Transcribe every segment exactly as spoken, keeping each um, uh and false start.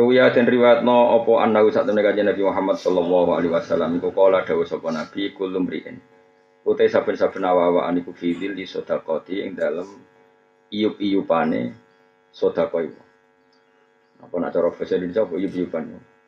Ruya dan riwayatno apa annahu sak temene kanjeng Nabi Muhammad sallallahu alaihi wasallam iku kala dawuh sapa Nabi kulum riin. Utai saben-saben awa-awaan iku fidil li sedekati ing dalem iyup-iyupane sedekah iku. Apa nak cara bahasa Indonesia apa iyup-iyupan.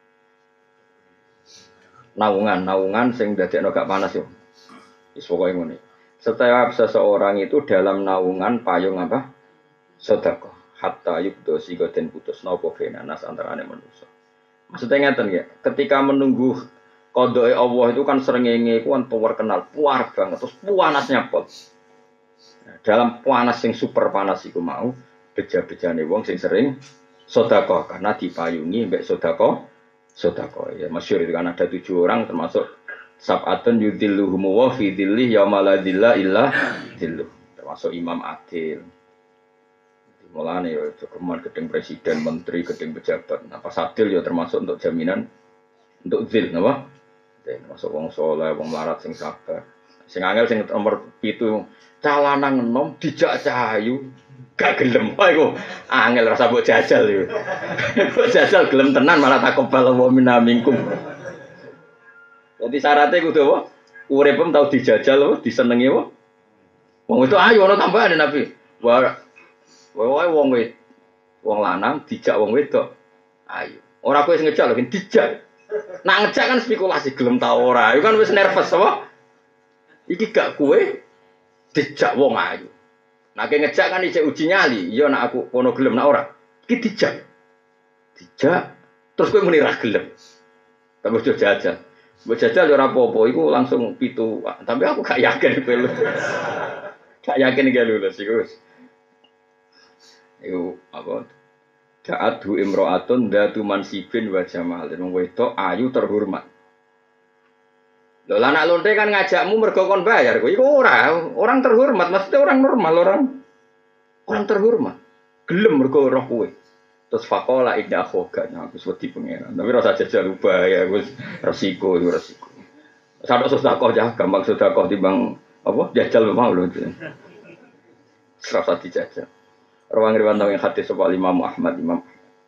Naungan, naungan sing dadekno gak panas yo. Wis pokoke ngene. Setiap seseorang itu dalam naungan payung apa? Sedekah. Hatta yubdo sigo den putus napa benanas antarane manusia. Maksudnya ngeten ya, ketika menunggu qadae Allah itu kan srengenge ku kan power kenal, puar banget terus panasnya pol. Nah, dalam panas sing super panas iku mau beja-bejane wong sing sering sedekah karena dipayungi mbek sedekah sedekah. Ya masyhur itu kan ada tujuh orang termasuk sab'atun yudhilluhum wa fi dhillih yauma la dhilla illa dhilluh. Termasuk Imam Adil. Mulane ya cukuman gedeng presiden, menteri, gedeng pejabat. Nah, pas adil ya termasuk untuk jaminan untuk zil napa? Termasuk wong saleh, wong larat sing sabar. Sing angel sing nomor pitu calanang enom dijak cahayu gak gelem. Wah iku angel rasa mbok jajal iku. Mbok jajal gelem tenan malah takobal wa minna minkum. Jadi syaratnya kudu apa? Uripem tau dijajal apa? Disenengi apa? Wong itu ayo ana tambahan Nabi. Wah wae wong wed wong lanang dijak wong wedok. Ayo. Ora kowe sing ngejak lho, dijak. Nak ngejak kan spekulasi gelem ta ora. Iku kan wis nervous apa? Iki gak kowe dijak wong ayu. Nak ngejak kan isih uji nyali. Iya nak aku kono gelem nak ora. Iki dijak. Dijak terus kowe muni ra gelem. Tapi ojo jajal. Mbok jajal ora apa-apa iku langsung pitu. Tapi aku gak yakin kowe lho. Gak yakin iki lulus iku. Iku apa? Da'atu imra'atun datu mansibin wa jamal. Wong wedok ayu terhormat. Lho lan anak lonte kan ngajakmu mergo kon bayar. Iku ora, orang terhormat, maksudnya orang normal, orang orang terhormat. Gelem mergo roh kowe. Terus faqala idda khoga, aku wedi pengenan. Tapi rasa jajal bahaya, wis resiko, itu resiko. Sadok sedekah ya, gampang sedekah timbang apa? Jajal mau lho. Serasa dijajal. Rawang riwayat yang hadis sapa Imam Ahmad Imam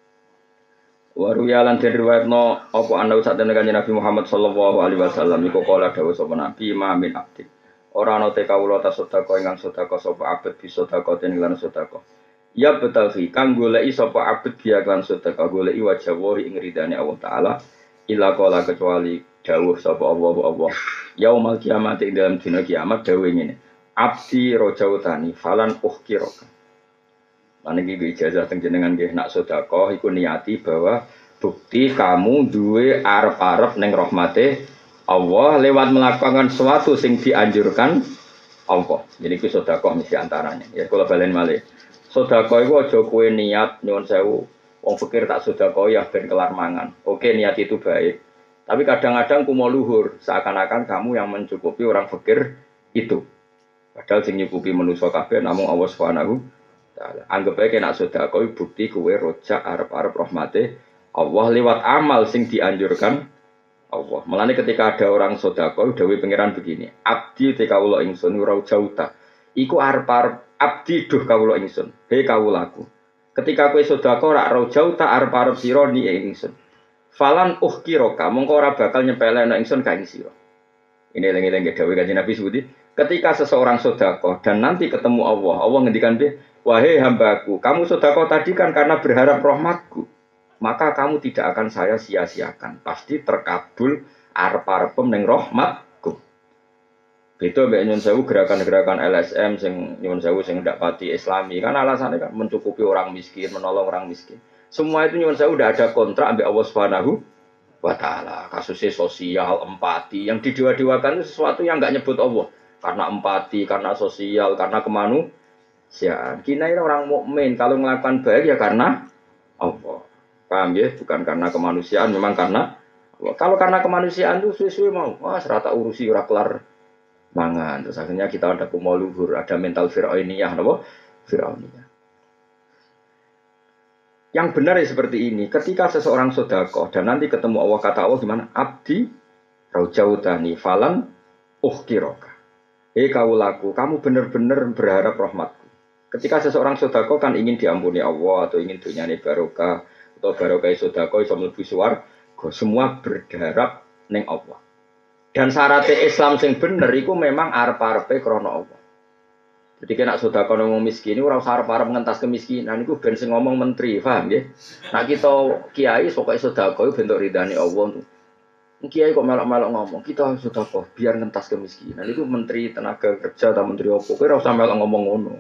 Waru yalan den riwayatno apa ana usah den kanjeng Nabi Muhammad sallallahu alaihi wasallam iku kala dawuh sapa Nabi ma min abdi ora ana te kawula ta sedekah ingkang sedekah sapa abet bisa sedekah den lan sedekah ya betal fi kang goleki sapa abet biya lan sedekah goleki wajah wa ing ridane Allah taala ila kala kecuali dawuh sapa Allah Allah yaumul kiamat ing dalam dina kiamat dawuh ngene abdi rojautani falan uhkiraka. Lan iki ijazah teng jenengan nggih nak sedekah iku niati bahwa bukti kamu duwe arep-arep ning rahmate Allah lewat melakukan sesuatu sing dianjurkan Allah. Jadi iku sedekah mesti antaranya. Ya kula balen malih. Sedekah iku aja kowe niat nyuwun sewu wong fakir tak sedekah ya ben kelar mangan. Oke niat itu baik. Tapi kadang-kadang kumo luhur seakan-akan kamu yang mencukupi orang fakir itu. Padahal sing nyukupi manusa kabeh namung Allah Subhanahu anggap aja kena sedekah bukti kowe rojak arep-arep rahmate Allah lewat amal sing dianjurkan Allah. Mulane ketika ada orang sedekah dawuh pangeran begini, abdi te kawula ingsun ora jauta. Iku arep-arep abdi duh kawula ingsun. He kawulaku. Ketika kowe sedekah ora ora jauta arep-arep sira ni ingsun. Falan uhkiraka mongko ora bakal nyepelekno ingsun ka ing sira. Ini lengi-lengi dawuh kanjeng Nabi sebuti. Ketika seseorang sedekah dan nanti ketemu Allah, Allah ngendikan dia, wahai hambaku, kamu sedekah tadi kan karena berharap rahmatku, maka kamu tidak akan saya sia-siakan. Pasti terkabul arep-arepem ning rahmatku. Beda mbek nyun sewu gerakan-gerakan L S M sing nyun sewu sing ndak pati Islami kan alasannya kan mencukupi orang miskin, menolong orang miskin. Semua itu nyun sewu udah ada kontrak ambek Allah Subhanahu wa taala. Kasusnya sosial, empati, yang didewa-dewakan itu sesuatu yang enggak nyebut Allah. Karena empati, karena sosial, karena kemanusiaan. Kita ini orang mukmin kalau melakukan baik ya karena Allah. Paham ya? Bukan karena kemanusiaan, memang karena Allah. Kalau karena kemanusiaan itu suwe-suwe mau, wah serata urusi ora kelar mangan. Terus akhirnya kita ada kumo luhur, ada mental fir'auniyah, napa? Fir'auniyah. Yang benar ya seperti ini. Ketika seseorang sedekah dan nanti ketemu Allah, kata Allah gimana? Abdi raujautani falan uhkiraka. Hei kaulaku, kamu benar-benar berharap rahmatku. Ketika seseorang sedekah kan ingin diampuni Allah atau ingin dunyane barokah, atau barokah sedekah iso mlebu swarga, semua berharap ning Allah. Dan syaratnya Islam sing bener iku memang arep-arepe krana Allah. Jadi kena sedekah nang wong miskin ora usah arep-arep ngentas kemiskinan iku ben sing ngomong menteri, paham nggih? Nek kita kiai pokoke sedekah iku bentuk ridane Allah. Kiai kok melok-melok ngomong, kita sedekah biar ngentas kemiskinan. Iku menteri tenaga kerja atau menteri apa, kowe ora usah melok ngomong ngono.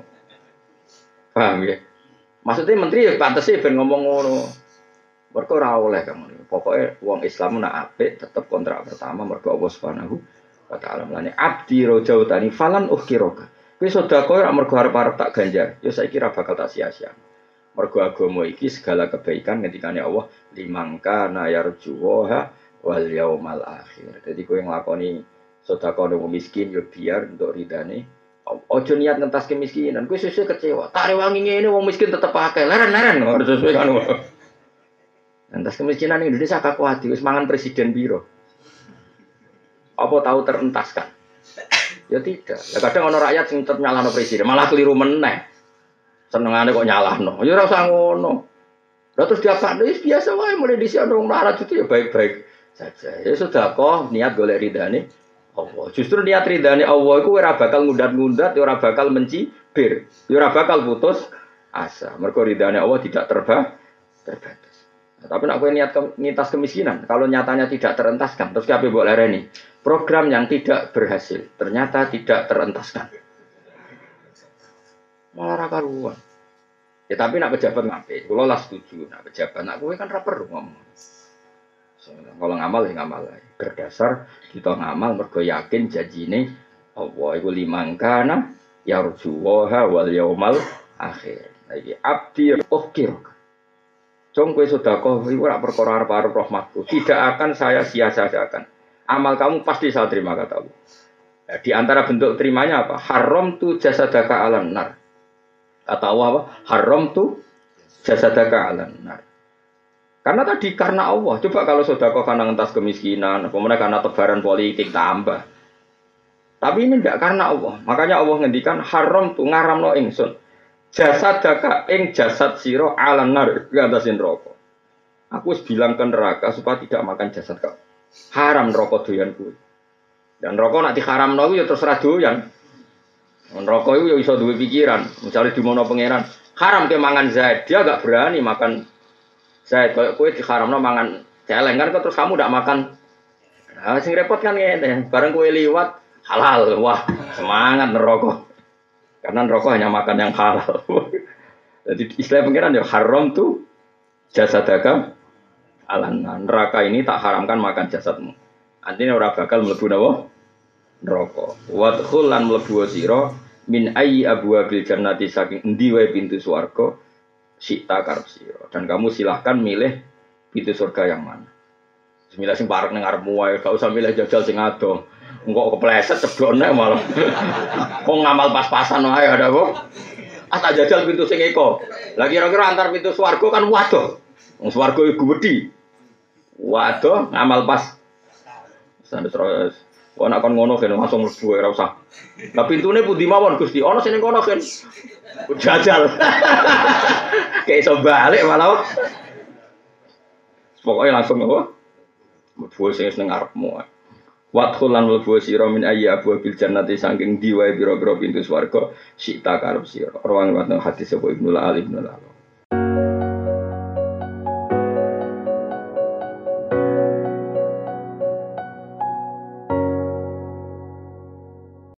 Paham nggih? Maksudnya menteri ya pantese ben ngomong ngono. Mergo ora oleh kamu. Pokoke wong Islam nak apik tetep kontrak pertama mergo Allah Subhanahu wa taala melane abdi rojautani falan ukhiroka. Kowe sedekah ora mergo arep-arep tak ganjar, ya saiki ora bakal tak sia-sia. Mergo agama iki segala kebaikan ngendikane Allah limangka na yarjuha wal yaumal akhir. Jadi kowe nglakoni sedekah nang miskin yo biar untuk ridane. Ojo niat ngentas kemiskinan, kowe sesuk kecewa. Tak rewangi ngene wong miskin tetep akeh. Leren-leren ora sesuai kan. Ngentas kemiskinan ning Indonesia kakak kuat wis mangan presiden biro. Apa tahu terentaskan? Ya tidak. Ya kadang ana rakyat sing tetep nyalahno presiden, malah keliru meneh. Senengane kok nyalahno. Ya ora usah ngono. Lah terus diapakno wis biasa wae mulai dhisik ana wong larat itu ya baik-baik saja. Ya sudah kok niat golek ridane Allah. Justru niat ridane Allah iku ora bakal ngundat-ngundat, ya ora bakal mencibir, ya ora bakal putus asa. Mergo ridane Allah tidak terba terbatas. Nah, tapi nak kowe niat ke, ngitas kemiskinan, kalau nyatanya tidak terentaskan, terus kabeh mbok lereni. Program yang tidak berhasil, ternyata tidak terentaskan. Malah ra karuan. Ya tapi nak pejabat ngapain? Kula lah setuju. Nak pejabat nak kowe kan ra perlu ngomong. So, kalau ngamal ya ngamal. Berdasar kita ngamal mergo yakin janjine Allah iku limangkana yarjuha wal yaumal akhir. Iki abdi ukir. Jong kowe sedekah iku ora perkara arep-arep rahmatku. Tidak akan saya sia-siakan. Amal kamu pasti saya terima kata Allah. Nah, di antara bentuk terimanya apa? Haram tu jasadaka alan nar. Kata Allah apa? Haram tu jasadaka alan nar. Karena tadi karena Allah. Coba kalau sedekah karena ngentas kemiskinan, kemudian karena tebaran politik tambah. Tapi ini enggak karena Allah. Makanya Allah ngendikan haram tu ngaramno ingsun. Jasadaka ing jasad sira alan nar ngantasin neraka. Aku wis bilang ke neraka supaya tidak makan jasad kau. Haram neraka doyan kuwi. Dan neraka nek diharamno iku ya terserah doyan. Neraka iku ya iso duwe pikiran, misale dimono pangeran, haram ke mangan Zaid, dia enggak berani makan Zaid. Kayak kowe diharamno mangan celeng kan terus kamu ndak makan. Nah, sing repot kan ngene, bareng kowe liwat halal, wah, semangat neraka. Karena neraka hanya makan yang halal. Jadi istilah pangeran ya haram tuh jasadaka alan neraka ini tak haramkan makan jasadmu. Artinya ora bakal mlebu napa? Neraka. Wadkhul lan mlebu sira min ayyi abwabil jannati saking endi wae pintu swarga sita karep sira. Dan kamu silahkan milih pintu surga yang mana. Bismillah sing parek ning ngarepmu wae, gak usah milih jajal sing ado. Engko kepleset ceblone malah. Wong ngamal pas-pasan wae ada apa? Ah tak jajal pintu sing eko. Lah kira-kira antar pintu swarga kan waduh. Wong swarga iku gedhi. Waduh, ngamal pas. Sampai terus. Wah nak kon ngono kan langsung mlebu ora usah. Lah pintune pundi mawon Gusti? Ana sing ning kono kan. Jajal. Kayak iso balik malah. Pokoke langsung apa? Mlebu sing ning ngarepmu. Wadkhul lan mlebu sira min ayyi abwabil jannati saking diwae pira-pira pintu swarga sita karep sira. Rawang hadis Ibnu Al Ibnu Al